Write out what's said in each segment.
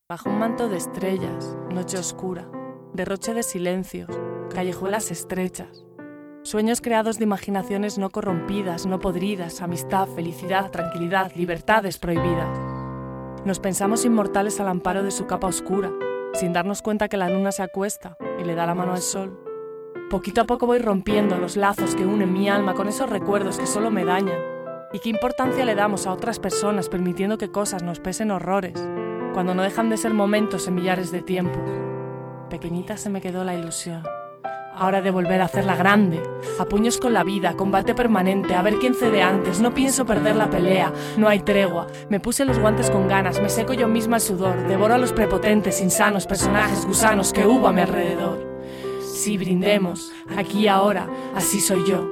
Bajo un manto de estrellas, noche oscura, derroche de silencios, callejuelas estrechas, sueños creados de imaginaciones no corrompidas, no podridas, amistad, felicidad, tranquilidad, libertades prohibidas. Nos pensamos inmortales al amparo de su capa oscura, sin darnos cuenta que la luna se acuesta y le da la mano al sol. Poquito a poco voy rompiendo los lazos que unen mi alma con esos recuerdos que solo me dañan. ¿Y qué importancia le damos a otras personas permitiendo que cosas nos pesen horrores, cuando no dejan de ser momentos en millares de tiempos? Pequeñita se me quedó la ilusión. Ahora de volver a hacerla grande, a puños con la vida, combate permanente, a ver quién cede antes, no pienso perder la pelea, no hay tregua, me puse los guantes con ganas, me seco yo misma el sudor, devoro a los prepotentes, insanos, personajes, gusanos que hubo a mi alrededor. Sí, brindemos, aquí y ahora, así soy yo.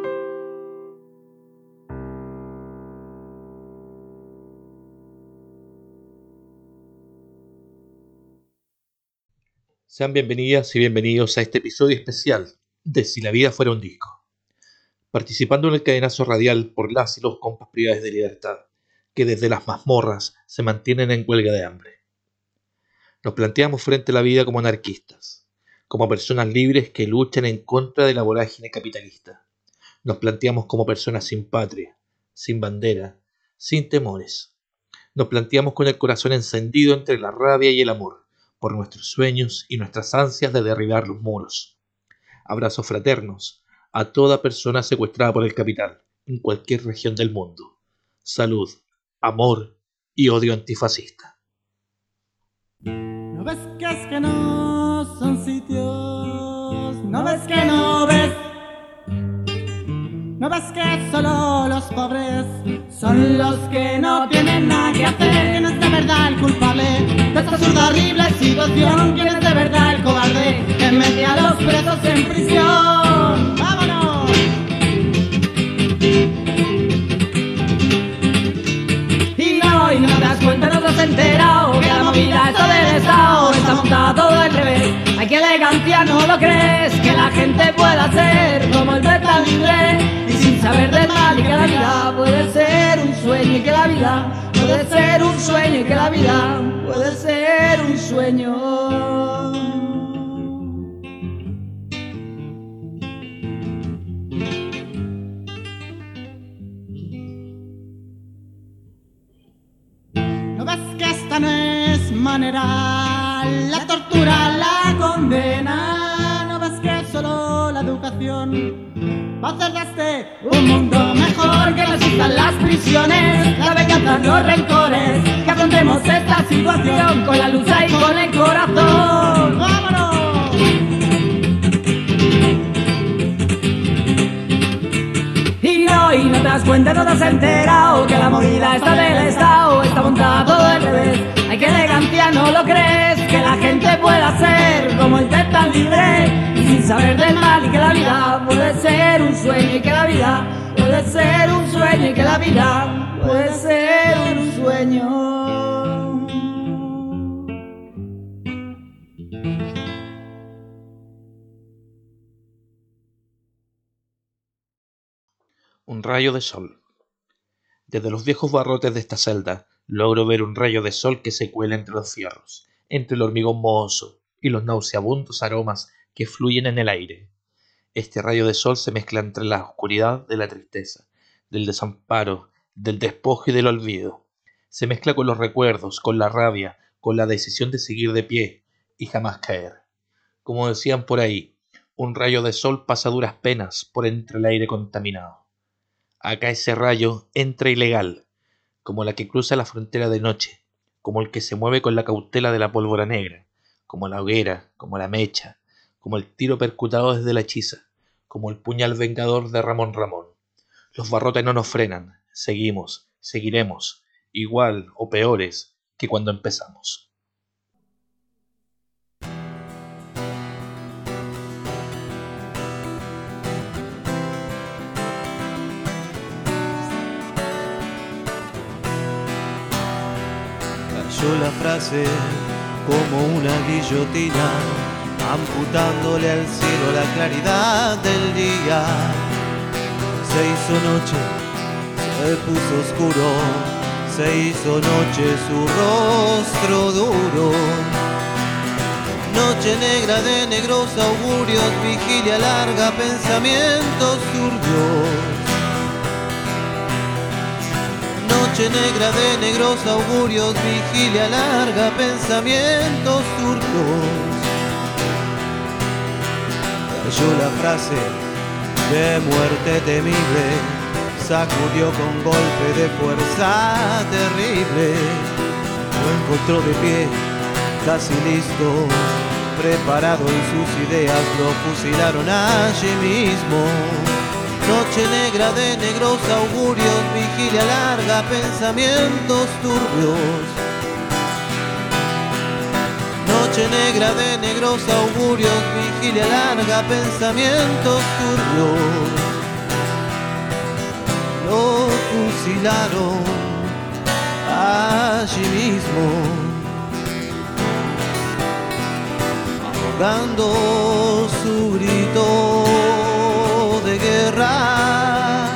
Sean bienvenidas y bienvenidos a este episodio especial de Si la vida fuera un disco. Participando en el cadenazo radial por las y los compas privados de libertad, que desde las mazmorras se mantienen en huelga de hambre. Nos planteamos frente a la vida como anarquistas, como personas libres que luchan en contra de la vorágine capitalista. Nos planteamos como personas sin patria, sin bandera, sin temores. Nos planteamos con el corazón encendido entre la rabia y el amor, por nuestros sueños y nuestras ansias de derribar los muros. Abrazos fraternos a toda persona secuestrada por el capital, en cualquier región del mundo. Salud, amor y odio antifascista. No ves que es que no son sitios, no ves que no ves. No ves que solo los pobres son los que no tienen nada que hacer. ¿Quién es de verdad el culpable de esta absurda, horrible situación? ¿Quién es de verdad el cobarde que mete a los presos en prisión? ¡Vámonos! Y no te das cuenta, no te has enterado que la movida está del Estado, está montada todo al revés. Ay, qué elegancia, no lo crees, que la gente pueda ser como el de tan libre y sin saber del mal, y que la vida puede ser un sueño, y que la vida puede ser un sueño, y que la vida puede ser un sueño. ¿No ves que esta no es manera? La tortura, la condena. ¿No ves que solo la educación va a hacer de este un mundo mejor? Que no existan las prisiones, la venganza, los rencores. Que afrontemos esta situación con la lucha y con el corazón. ¡Vámonos! Y no te das cuenta, no te has enterado que la movida está del Estado, está montada todo al revés. Ay, qué elegancia, no lo crees, que la gente pueda ser como el de tan libre y sin saber del mal, y que la vida puede ser un sueño, y que la vida puede ser un sueño, y que la vida puede ser un sueño. Un rayo de sol. Desde los viejos barrotes de esta celda logro ver un rayo de sol que se cuela entre los fierros, entre el hormigón mohoso y los nauseabundos aromas que fluyen en el aire. Este rayo de sol se mezcla entre la oscuridad de la tristeza, del desamparo, del despojo y del olvido. Se mezcla con los recuerdos, con la rabia, con la decisión de seguir de pie y jamás caer. Como decían por ahí, un rayo de sol pasa a duras penas por entre el aire contaminado. Acá ese rayo entra ilegal, como la que cruza la frontera de noche, como el que se mueve con la cautela de la pólvora negra, como la hoguera, como la mecha, como el tiro percutado desde la hechiza, como el puñal vengador de Ramón Ramón. Los barrotes no nos frenan, seguimos, seguiremos, igual o peores que cuando empezamos. La frase como una guillotina, amputándole al cielo la claridad del día. Se hizo noche, se puso oscuro, se hizo noche su rostro duro. Noche negra de negros augurios, vigilia larga, pensamientos turbios. Noche negra de negros augurios, vigilia larga, pensamientos turbios. Cayó la frase de muerte temible, sacudió con golpe de fuerza terrible. Lo encontró de pie, casi listo, preparado en sus ideas, lo fusilaron allí mismo. Noche negra de negros augurios, vigilia larga, pensamientos turbios. Noche negra de negros augurios, vigilia larga, pensamientos turbios. Lo fusilaron allí mismo, ahogando su grito de guerra.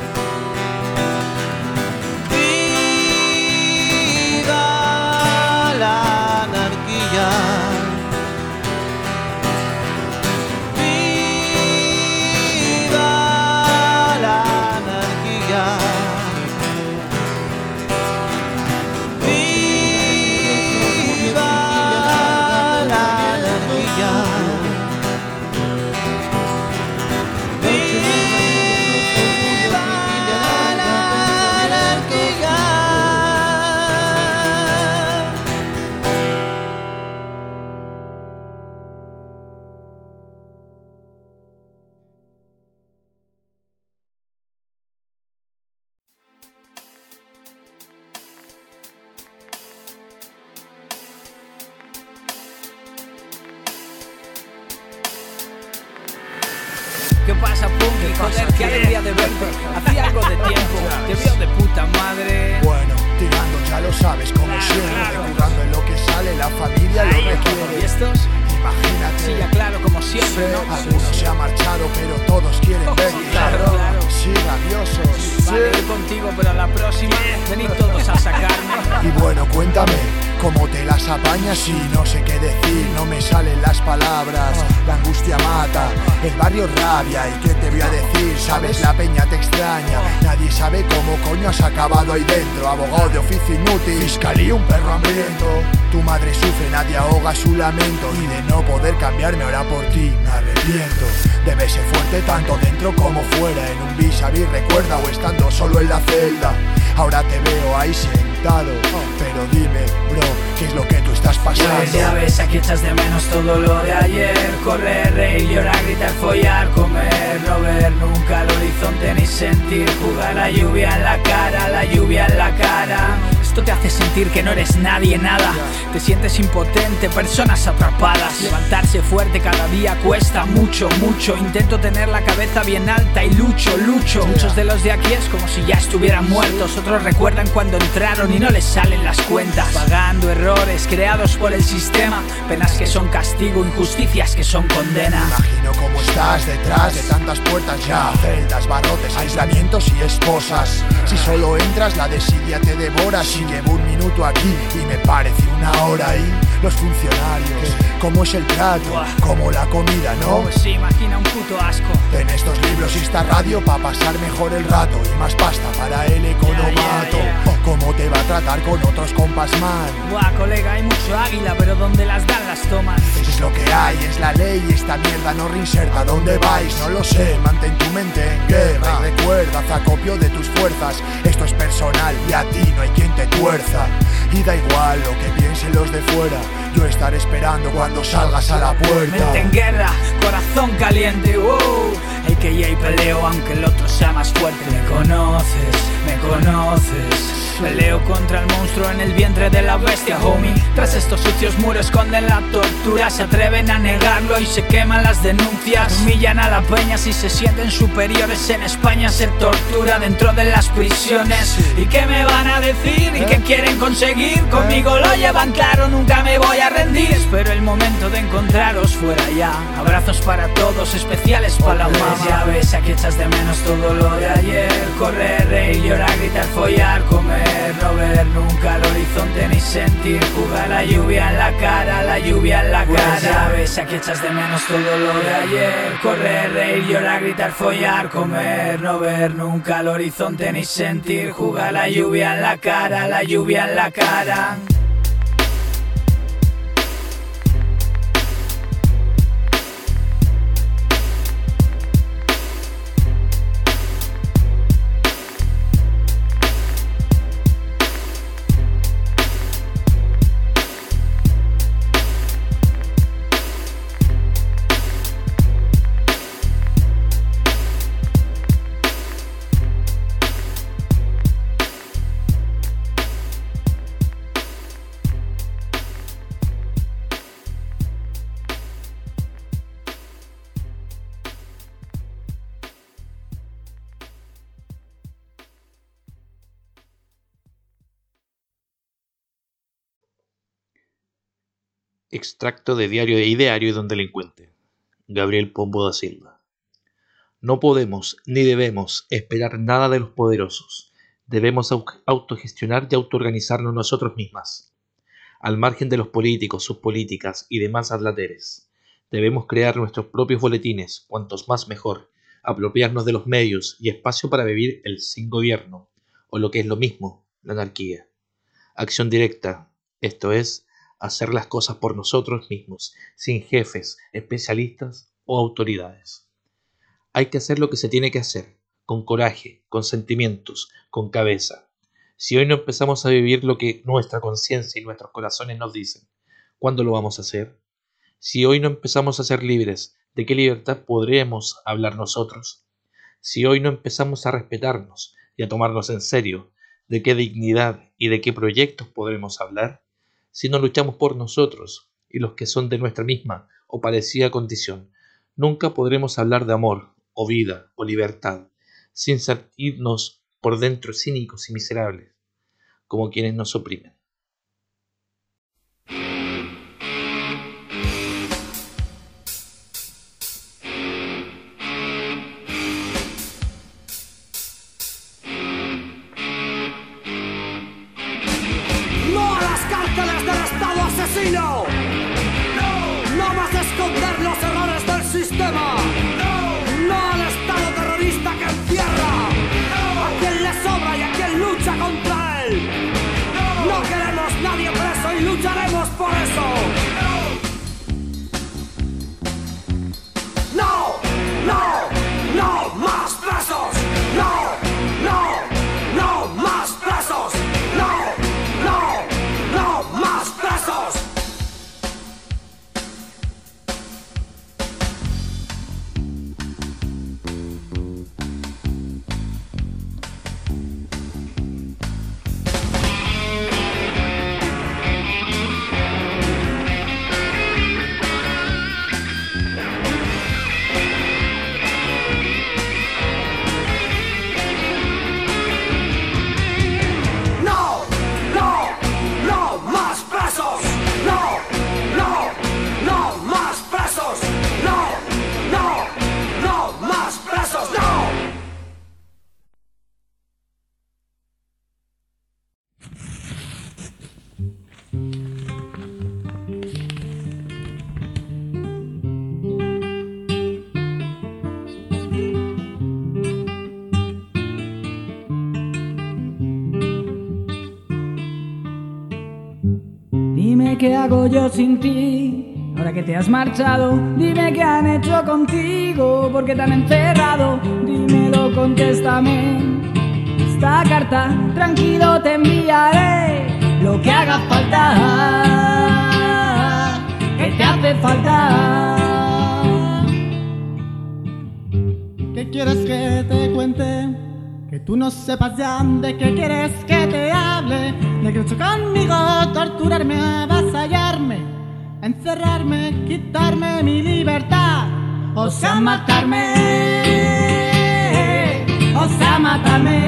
Viva la anarquía, viva la anarquía, viva la anarquía. ¿Qué pasa, Punky? Joder, qué alegría de verte. Hacía algo de tiempo, te veo de puta madre. Bueno, tirando ya lo sabes como siempre, currando en lo que sale, la familia lo requiere. ¿Y estos? Imagínate. Sí, ya claro, como siempre, ¿no? Algunos se han marchado, pero todos quieren verte. Claro. Sí, rabiosos. Vale, ir contigo, pero a la próxima venid todos a sacarme. Y bueno, cuéntame, ¿cómo te las apañas? Y no sé qué decir, no me salen las palabras. La angustia mata, el barrio rabia. ¿Y qué te voy a decir? Sabes, la peña te extraña. Nadie sabe cómo coño has acabado ahí dentro. Abogado de oficio inútil, fiscalía un perro hambriento. Tu madre sufre, nadie ahoga su lamento. Y de no poder cambiarme ahora por ti me arrepiento. Debes ser fuerte tanto dentro como fuera. En un vis a vis recuerda, o estando solo en la celda. Ahora te veo ahí sentado, pero dime, bro, ¿qué es lo que tú estás pasando? Pues ya ves, aquí echas de menos todo lo de ayer. Correr, reír, llorar, gritar, follar, comer. No ver nunca el horizonte ni sentir. Jugar la lluvia en la cara, la lluvia en la cara. Esto te hace sentir que no eres nadie, nada. Te sientes impotente, personas atrapadas. Levantarse fuerte cada día cuesta mucho, mucho. Intento tener la cabeza bien alta y lucho. Muchos de los de aquí es como si ya estuvieran muertos. Otros recuerdan cuando entraron y no les salen las cuentas. Pagando errores creados por el sistema. Penas que son castigo, injusticias que son condena. Imagino cómo estás detrás de tantas puertas ya. Celdas, barrotes, aislamientos y esposas. Si solo entras la desidia te devora. Si llevo un minuto aquí y me parece una hora ahí. Los funcionarios, cómo es el trato, como la comida, ¿no? Pues sí, imagina un puto asco. En estos libros y esta radio pa' pasar mejor el rato. Y más pasta para el economato. ¿Cómo te va a tratar con otros compas, man? Buah, colega, hay mucho águila, pero donde las dan las toman. Eso es lo que hay, es la ley. Esta mierda no reinserta. ¿Dónde vais? No lo sé. Mantén tu mente en guerra. Y recuerda, haz acopio de tus fuerzas. Esto es personal y a ti no hay quien te tuerza. Y da igual lo que piensen los de fuera. Yo estaré esperando cuando salgas a la puerta. Mente en guerra, corazón caliente, wow. AKA peleo aunque el otro sea más fuerte. Me conoces. Peleo contra el monstruo en el vientre de la bestia, homie. Tras estos sucios muros esconden la tortura. Se atreven a negarlo y se queman las denuncias. Humillan a la peña si se sienten superiores. En España se tortura dentro de las prisiones. ¿Y qué me van a decir? ¿Y qué quieren conseguir? Conmigo lo llevan claro, nunca me voy a rendir. Espero el momento de encontraros fuera ya. Abrazos para todos, especiales para la mamá. Ya ves, aquí echas de menos todo lo de ayer. Correr, reír, llorar, gritar, follar, comer. comer, no ver nunca el horizonte ni sentir. Jugar la lluvia en la cara, la lluvia en la cara. Pues ya ves, aquí echas de menos todo lo de ayer. Correr, reír, llorar, gritar, follar. Comer, no ver nunca el horizonte ni sentir. Jugar la lluvia en la cara, la lluvia en la cara. Extracto de diario de Ideario de un delincuente. Gabriel Pombo da Silva. No podemos ni debemos esperar nada de los poderosos. Debemos autogestionar y autoorganizarnos nosotros mismas. Al margen de los políticos, sus políticas y demás adláteres. Debemos crear nuestros propios boletines, cuantos más mejor, apropiarnos de los medios y espacio para vivir el sin gobierno, o lo que es lo mismo, la anarquía. Acción directa, esto es, hacer las cosas por nosotros mismos, sin jefes, especialistas o autoridades. Hay que hacer lo que se tiene que hacer, con coraje, con sentimientos, con cabeza. Si hoy no empezamos a vivir lo que nuestra conciencia y nuestros corazones nos dicen, ¿cuándo lo vamos a hacer? Si hoy no empezamos a ser libres, ¿de qué libertad podremos hablar nosotros? Si hoy no empezamos a respetarnos y a tomarnos en serio, ¿de qué dignidad y de qué proyectos podremos hablar? Si no luchamos por nosotros y los que son de nuestra misma o parecida condición, nunca podremos hablar de amor, o vida, o libertad, sin sentirnos por dentro cínicos y miserables, como quienes nos oprimen. ¡No! ¡No más esconder los errores del sistema! ¡No al Estado terrorista que encierra! ¡A quien le sobra y a quien lucha contra él! ¡No queremos nadie preso y lucharemos por eso! ¡No! ¡No! ¡No más presos! ¡No! ¡No! ¡No más presos! ¡No! ¡No! ¡No más presos! Dime qué hago yo sin ti, ahora que te has marchado. Dime qué han hecho contigo, por qué te han encerrado. Dímelo, contéstame. Esta carta, tranquilo te enviaré. Lo que haga falta, que te hace falta. ¿Qué quieres que te cuente? Que tú no sepas ya de qué quieres que te hable. De que lucho conmigo, torturarme, avasallarme, encerrarme, quitarme mi libertad. O sea, matarme, o sea, matarme.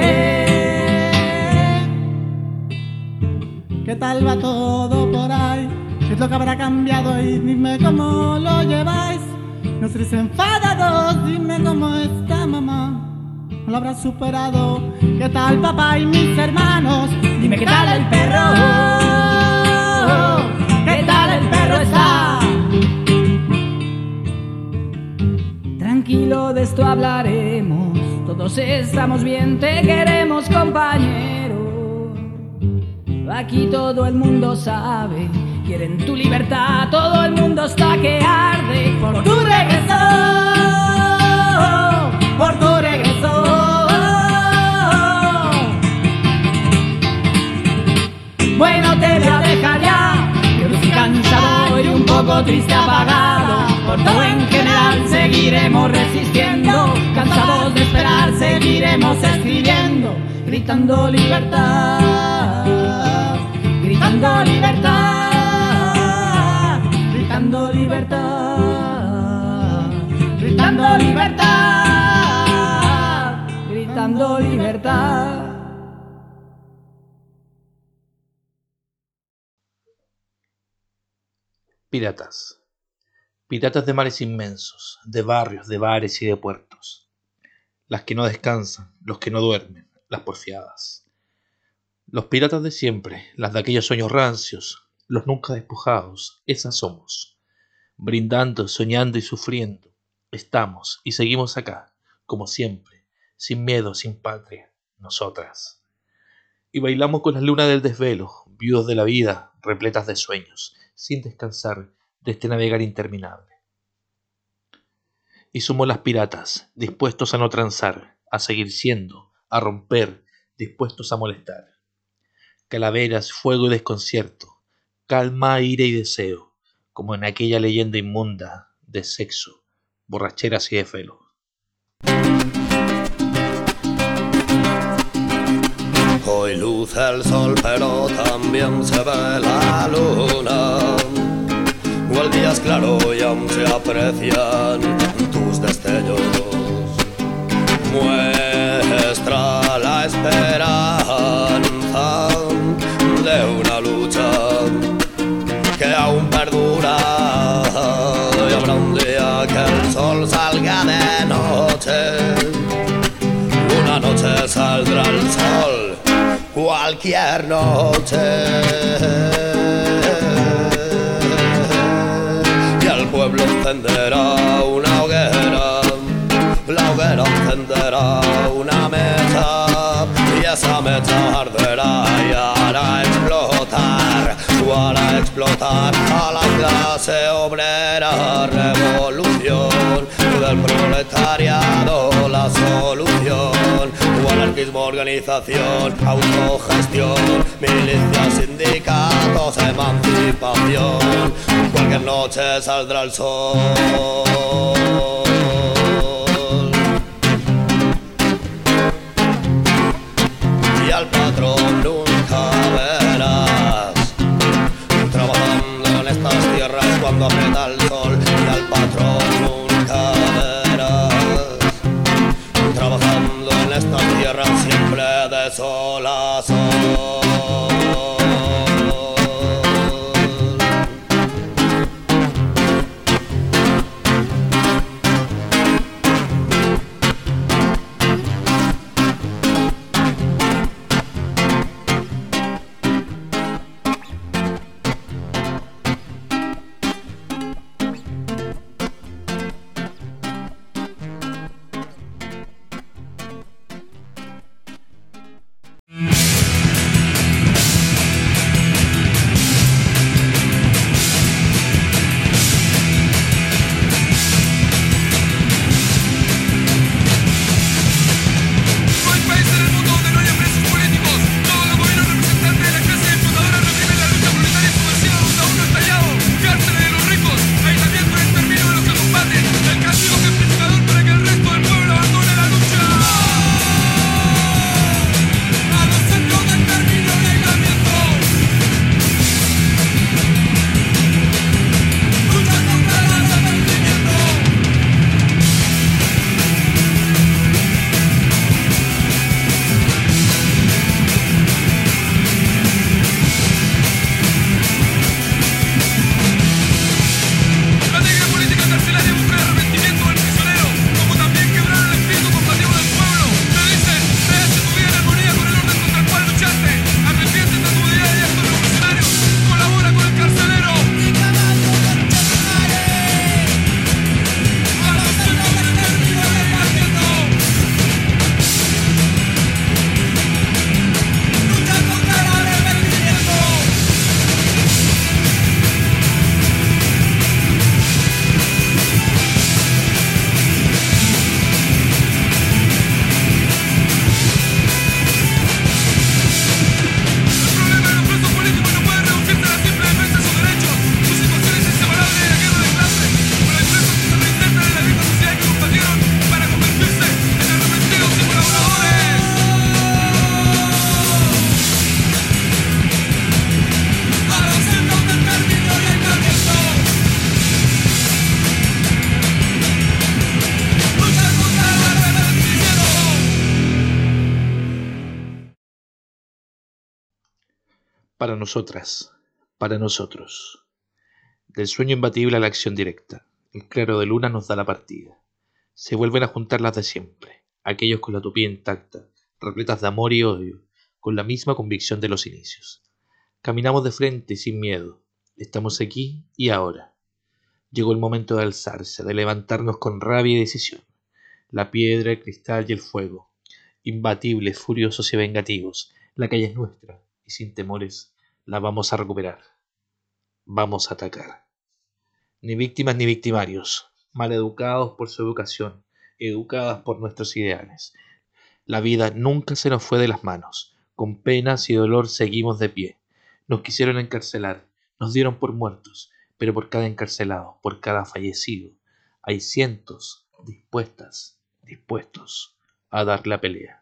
¿Qué tal va todo por ahí? ¿Qué es lo que habrá cambiado? Y dime cómo lo lleváis. No seréis enfadados, dime cómo está mamá. lo habrás superado. ¿Qué tal papá y mis hermanos? Dime qué tal el perro. ¿Qué tal el perro está? Tranquilo, de esto hablaremos. Todos estamos bien, te queremos, compañero. Aquí todo el mundo sabe, quieren tu libertad. Todo el mundo está que arde por tu regreso, por tu regreso. Bueno, te voy a dejar ya, que estoy cansado y un poco triste, apagado. Por todo en general seguiremos resistiendo, cansados de esperar seguiremos escribiendo, gritando libertad, gritando libertad, gritando libertad, gritando libertad, gritando libertad. Piratas. Piratas de mares inmensos, de barrios, de bares y de puertos. Las que no descansan, los que no duermen, las porfiadas. Los piratas de siempre, las de aquellos sueños rancios, los nunca despojados, esas somos. Brindando, soñando y sufriendo, estamos y seguimos acá, como siempre, sin miedo, sin patria, nosotras. Y bailamos con las lunas del desvelo, viudos de la vida, repletas de sueños, sin descansar de este navegar interminable. Y somos las piratas, dispuestos a no transar, a seguir siendo, a romper, dispuestos a molestar. Calaveras, fuego y desconcierto, calma, ira y deseo, como en aquella leyenda inmunda de sexo, borracheras y de celo. Hoy luce el sol, pero también se ve la luna. El día es claro y aún se aprecian tus destellos. Muestra la esperanza de una lucha que aún perdura. Y habrá un día que el sol salga de noche. Una noche saldrá el sol, cualquier noche. El pueblo encenderá una hoguera, la hoguera encenderá una mecha, y esa mecha arderá y hará explotar a la clase obrera. Revolución del proletariado, la solución. Anarquismo, organización, autogestión, milicias, sindicatos, emancipación. Cualquier noche saldrá el sol. Y al patrón nunca verás trabajando en estas tierras cuando aprieta el sol. Y al patrón nunca verás trabajando en estas tierras siempre de sol a sol. Para nosotras, para nosotros. Del sueño imbatible a la acción directa, el claro de luna nos da la partida. Se vuelven a juntar las de siempre, aquellos con la utopía intacta, repletas de amor y odio, con la misma convicción de los inicios. Caminamos de frente y sin miedo, estamos aquí y ahora. Llegó el momento de alzarse, de levantarnos con rabia y decisión. La piedra, el cristal y el fuego, imbatibles, furiosos y vengativos, la calle es nuestra y sin temores la vamos a recuperar. Vamos a atacar. Ni víctimas ni victimarios, maleducados por su educación, educadas por nuestros ideales. La vida nunca se nos fue de las manos. Con penas y dolor seguimos de pie. Nos quisieron encarcelar, nos dieron por muertos, pero por cada encarcelado, por cada fallecido, hay cientos dispuestos a dar la pelea.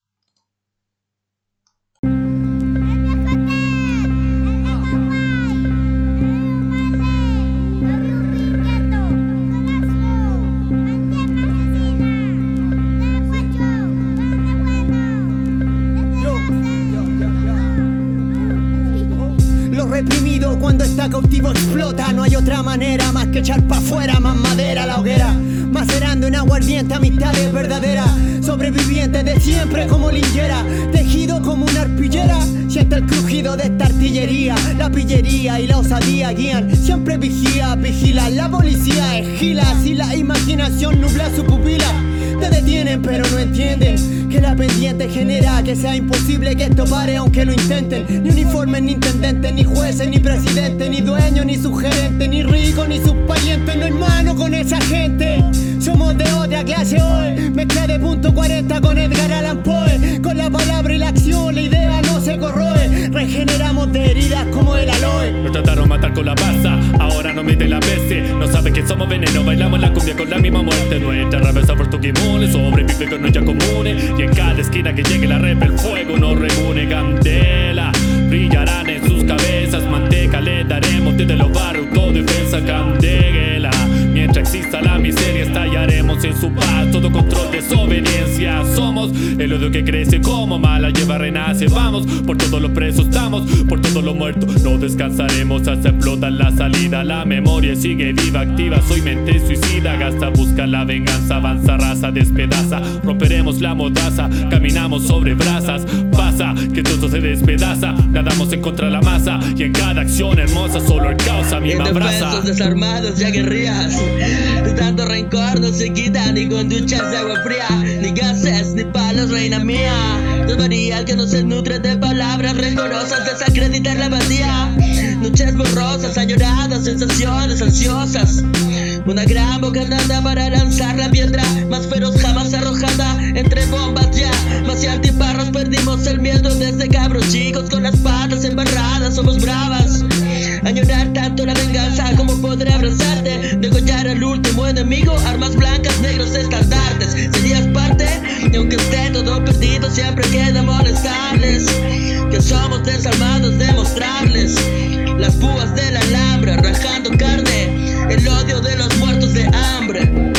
Reprimido cuando está cautivo explota. No hay otra manera más que echar pa' afuera más madera a la hoguera, macerando en aguardiente amistades verdaderas. Sobreviviente de siempre como linchera, tejido como una arpillera. Siente el crujido de esta artillería. La pillería y la osadía guían. Siempre vigila. La policía es gila. Si la imaginación nubla su pupila, te detienen pero no entienden que la pendiente genera que sea imposible que esto pare aunque lo intenten. Ni uniformes, ni intendentes, ni jueces, ni presidentes, ni dueños, ni sugerentes, ni ricos, ni sus parientes. No hermano con esa gente. Somos de otra clase hoy. Mezcla de punto 40 con Edgar Allan Poe. Con la palabra y la acción la idea no se corroe. Regeneramos de heridas como el aloe. Nos trataron matar con la pasa, ahora nos meten la peste. No saben que somos veneno, bailamos la cumbia con la misma muerte. Nuestra raza por tu kimune, sobrevive con nuestra comune. Y en cada esquina que llegue la rep, el fuego nos reúne. Candela, brillarán en sus cabezas. Manteca le daremos desde los barrios, autodefensa. Candela, mientras exista la miseria estallaremos en su paz. Todo control, desobediencia. Somos el odio que crece como mala lleva renace. Vamos, por todos los presos estamos, por todos los muertos. No descansaremos hasta explotar la salida. La memoria sigue viva, activa. Soy mente suicida, gasta, busca la venganza. Avanza, raza, despedaza. Romperemos la mordaza, caminamos sobre brasas. Pasa, que todo se despedaza. Nadamos en contra de la masa. Y en cada acción hermosa solo el caos a mí me abraza. Indefensos, desarmados y aguerridas. De tanto rencor no se quita ni con duchas de agua fría, ni gases, ni palos, reina mía. Debería el que no se nutre de palabras rencorosas desacreditar la empatía. Noches borrosas, añoradas, sensaciones ansiosas. Una gran bocanada para lanzar la piedra más feroz jamás arrojada entre bombas ya. Más y antiparros perdimos el miedo desde cabros chicos con las patas embarradas. Somos bravas. Añorar tanto la venganza como poder abrazarte. Degollar al último enemigo, armas blancas, negros estandartes. Serías parte, y aunque esté todo perdido, siempre queda molestarles. Que somos desarmados, demostrarles las púas del alambre, rajando carne, el odio de los muertos de hambre.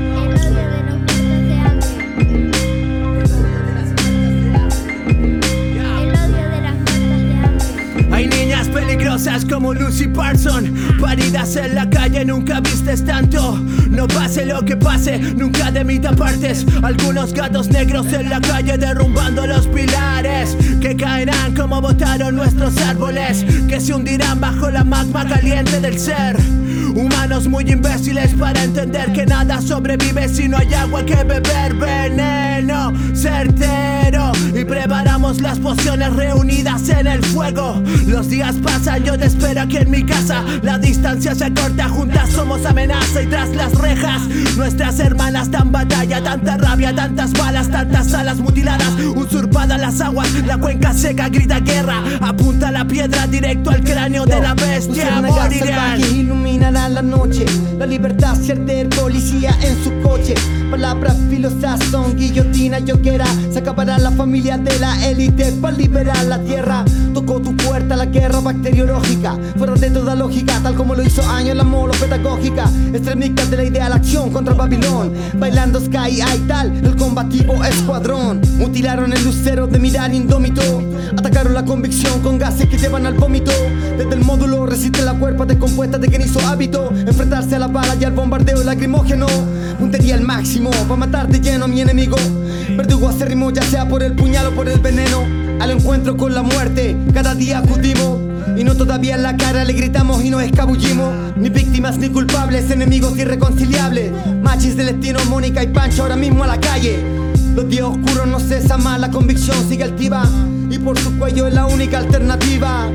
Hay niñas peligrosas como Lucy Parson, paridas en la calle, nunca vistes tanto. No pase lo que pase, nunca de mitad partes. Algunos gatos negros en la calle derrumbando los pilares, que caerán como botaron nuestros árboles, que se hundirán bajo la magma caliente del ser. Humanos muy imbéciles para entender que nada sobrevive si no hay agua que beber. Veneno certero y preparamos las pociones reunidas en el fuego. Los días pasan, yo te espero aquí en mi casa. La distancia se corta, juntas somos amenaza. Y tras las rejas, nuestras hermanas dan batalla. Tanta rabia, tantas balas, tantas alas mutiladas, usurpadas las aguas. La cuenca seca grita guerra, apunta la piedra directo al cráneo de la bestia. Morirán. Iluminará la noche, la libertad se arder, policía en su coche. Palabras filosas son guillotina y hoguera. Se acabará la familia de la élite para liberar la tierra. Tocó tu cuerpo puerta a la guerra bacteriológica, fuera de toda lógica, tal como lo hizo años la molopedagógica. Extremistas de la idea a la acción contra Babilón, bailando Sky y tal, el combativo escuadrón. Mutilaron el lucero de mirar indómito, atacaron la convicción con gases que llevan al vómito. Desde el módulo resiste la cuerpa descompuesta de quien hizo hábito enfrentarse a la bala y al bombardeo lacrimógeno. Puntería al máximo, pa' matar de lleno a mi enemigo. Verdugo acérrimo, ya sea por el puñal o por el veneno. Al encuentro con la muerte, cada día acudimos. Y no todavía en la cara le gritamos y nos escabullimos. Ni víctimas ni culpables, enemigos irreconciliables. Machis del destino, Mónica y Pancho ahora mismo a la calle. Los días oscuros no cesan más, la convicción sigue altiva. Y por su cuello es la única alternativa.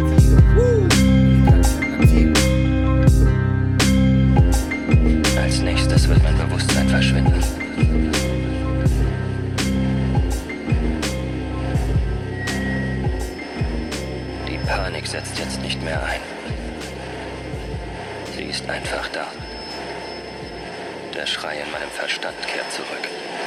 Als nächstes wird mein Bewusstsein verschwinden. Die Panik setzt jetzt nicht mehr ein. Sie ist einfach da. Der Schrei in meinem Verstand kehrt zurück.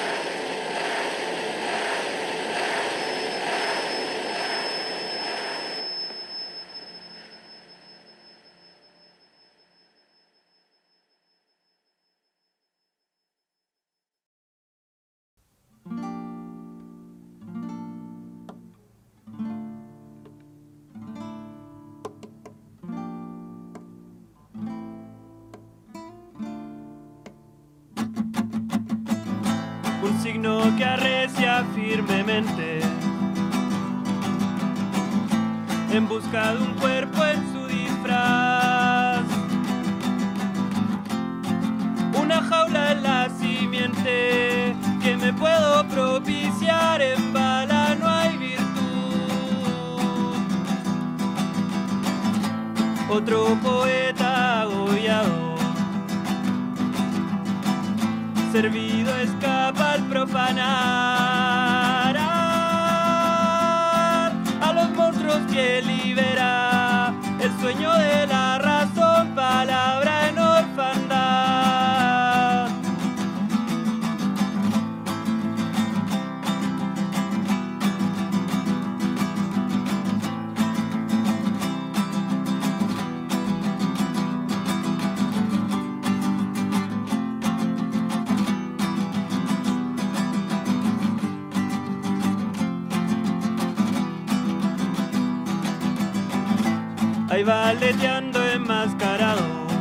Un signo que arrecia firmemente en busca de un cuerpo en su disfraz. Una jaula en la simiente que me puedo propiciar, en bala no hay virtud. Otro poeta agobiado, servido escapa al profanar a los monstruos que libera el sueño de la razón, palabra en orfandad. Ahí va aleteando enmascarado,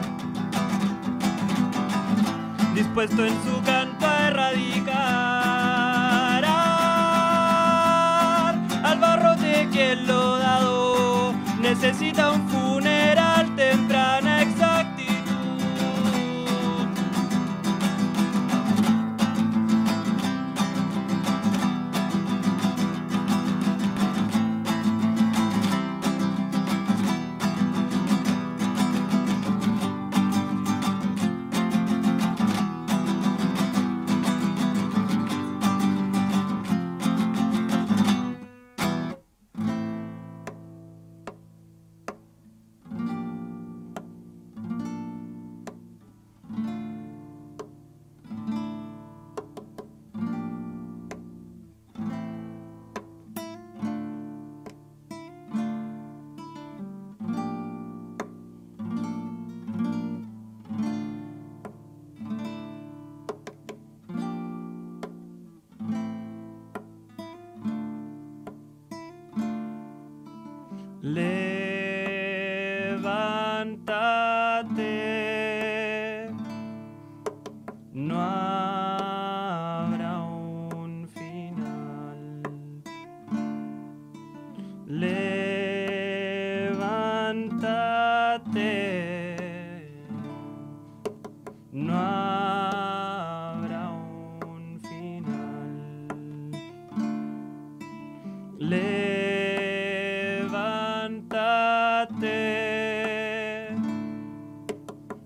dispuesto en su canto a erradicar al barrote que el lodado necesita un funeral, temprana exactitud. Levántate, no habrá un final. Levántate, no habrá un final. Levántate,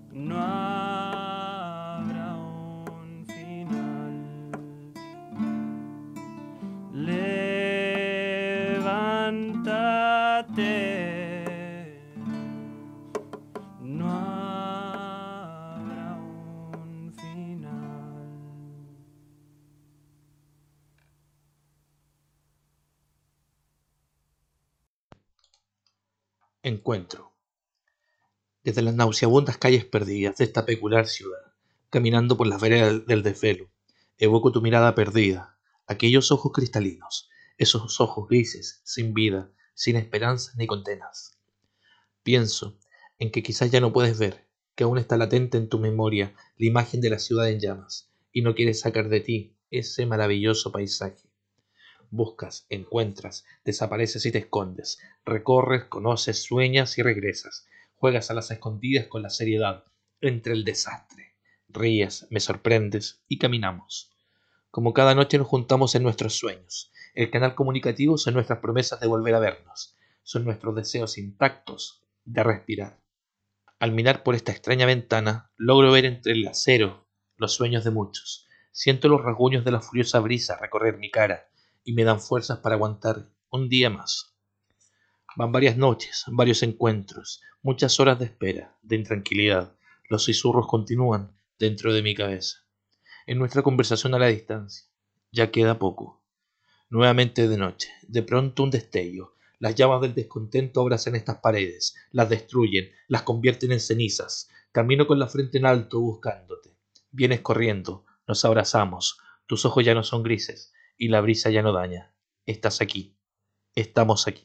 Encuentro. Desde las nauseabundas calles perdidas de esta peculiar ciudad, caminando por las veredas del desvelo, evoco tu mirada perdida, aquellos ojos cristalinos, esos ojos grises, sin vida, sin esperanzas ni condenas. Pienso en que quizás ya no puedes ver, que aún está latente en tu memoria la imagen de la ciudad en llamas, y no quieres sacar de ti ese maravilloso paisaje. Buscas, encuentras, desapareces y te escondes, recorres, conoces, sueñas y regresas, juegas a las escondidas con la seriedad, entre el desastre. Ríes, me sorprendes y caminamos. Como cada noche nos juntamos en nuestros sueños. El canal comunicativo son nuestras promesas de volver a vernos, son nuestros deseos intactos de respirar. Al mirar por esta extraña ventana, logro ver entre el acero los sueños de muchos. Siento los rasguños de la furiosa brisa recorrer mi cara y me dan fuerzas para aguantar un día más. Van varias noches, varios encuentros, muchas horas de espera, de intranquilidad. Los susurros continúan dentro de mi cabeza. En nuestra conversación a la distancia, ya queda poco. Nuevamente de noche, de pronto un destello. Las llamas del descontento abrazan estas paredes, las destruyen, las convierten en cenizas. Camino con la frente en alto buscándote. Vienes corriendo, nos abrazamos, tus ojos ya no son grises y la brisa ya no daña. Estás aquí, estamos aquí.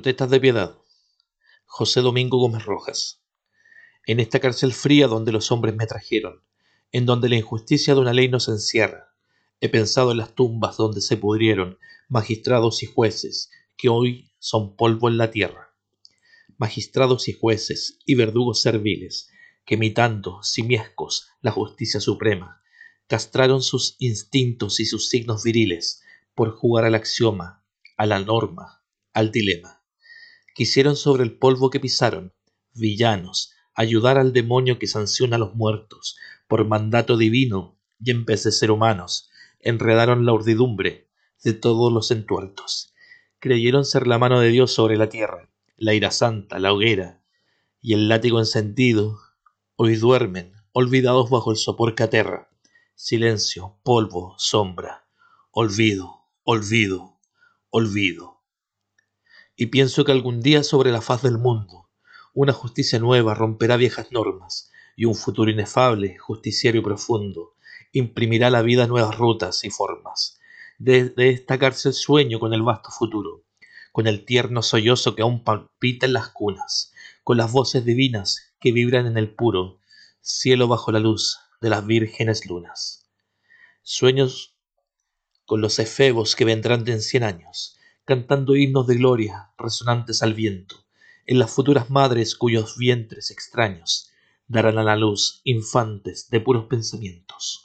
Protestas de piedad. José Domingo Gómez Rojas. En esta cárcel fría donde los hombres me trajeron, en donde la injusticia de una ley nos encierra, he pensado en las tumbas donde se pudrieron magistrados y jueces que hoy son polvo en la tierra. Magistrados y jueces y verdugos serviles que imitando simiescos la justicia suprema, castraron sus instintos y sus signos viriles por jugar al axioma, a la norma, al dilema. Quisieron sobre el polvo que pisaron, villanos, ayudar al demonio que sanciona a los muertos por mandato divino y en vez de ser humanos, enredaron la urdidumbre de todos los entuertos. Creyeron ser la mano de Dios sobre la tierra, la ira santa, la hoguera y el látigo encendido. Hoy duermen, olvidados bajo el sopor que aterra. Silencio, polvo, sombra, olvido, olvido, olvido. Y pienso que algún día sobre la faz del mundo una justicia nueva romperá viejas normas y un futuro inefable, justiciero y profundo imprimirá a la vida nuevas rutas y formas. Desde esta cárcel sueño con el vasto futuro, con el tierno sollozo que aún palpita en las cunas, con las voces divinas que vibran en el puro cielo bajo la luz de las vírgenes lunas. Sueños con los efebos que vendrán de en 100 años, cantando himnos de gloria resonantes al viento, en las futuras madres cuyos vientres extraños darán a la luz infantes de puros pensamientos.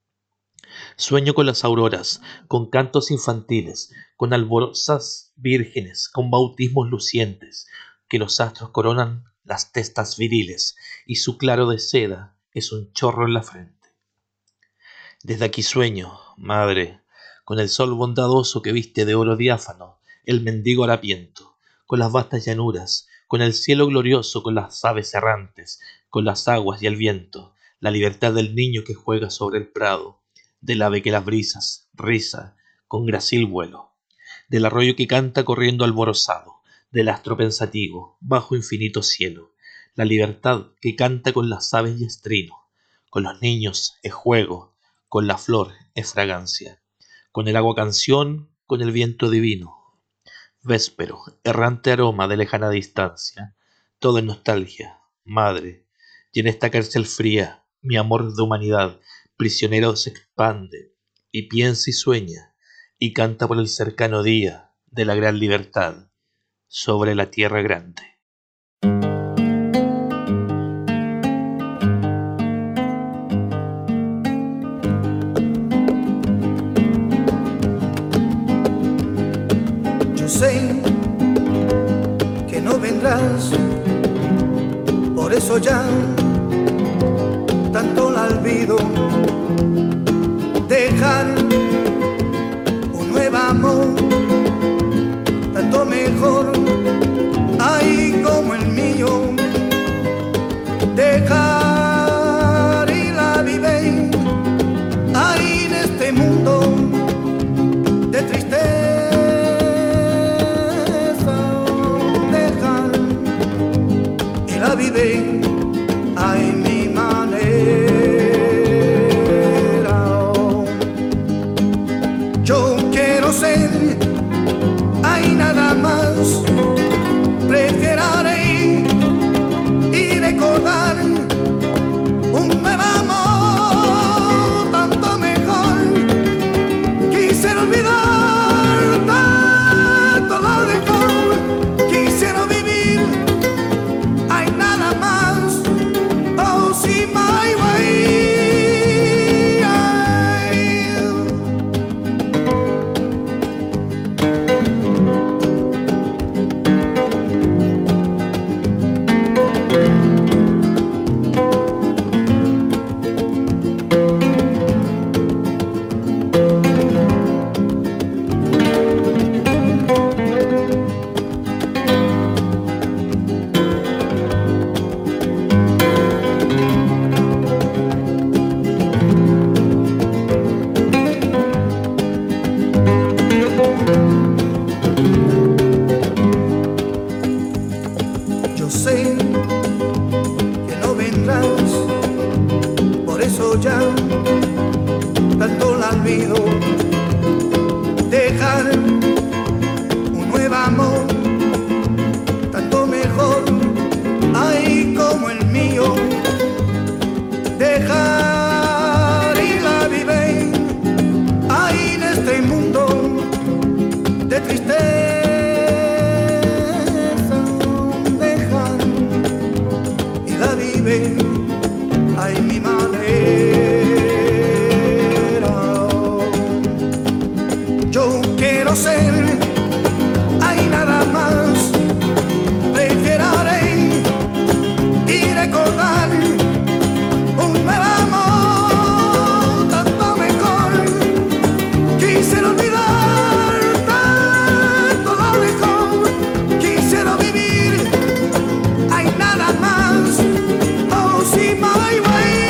Sueño con las auroras, con cantos infantiles, con alborozas vírgenes, con bautismos lucientes, que los astros coronan las testas viriles, y su claro de seda es un chorro en la frente. Desde aquí sueño, madre, con el sol bondadoso que viste de oro diáfano el mendigo harapiento, con las vastas llanuras, con el cielo glorioso, con las aves errantes, con las aguas y el viento, la libertad del niño que juega sobre el prado, del ave que las brisas riza con gracil vuelo, del arroyo que canta corriendo alborozado, del astro pensativo bajo infinito cielo, la libertad que canta con las aves y estrino, con los niños es juego, con la flor es fragancia, con el agua canción, con el viento divino, véspero, errante aroma de lejana distancia, todo en nostalgia, madre, y en esta cárcel fría, mi amor de humanidad, prisionero se expande, y piensa y sueña, y canta por el cercano día de la gran libertad, sobre la tierra grande. Yo sé que no vendrás, por eso ya tanto la olvido. Dejar un nuevo amor, tanto mejor, ay como el mío. Dejar y la vive, ay en este mundo de tristeza. Dejar y la vive, ay mi manera. Hay nada más, preferiré y recordar un nuevo amor, tanto mejor. Quisiera olvidar tanto lo dejó, quisiera vivir, hay nada más, oh sí, my way. quiero ser, hay nada más. Prefiero y recordar un nuevo amor, tanto mejor. Quisiera olvidar tanto lo mejor. Quisiera vivir, hay nada más. Oh, sí, my way.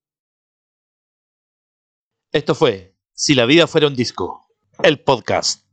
Esto fue Si la vida fuera un disco, el podcast.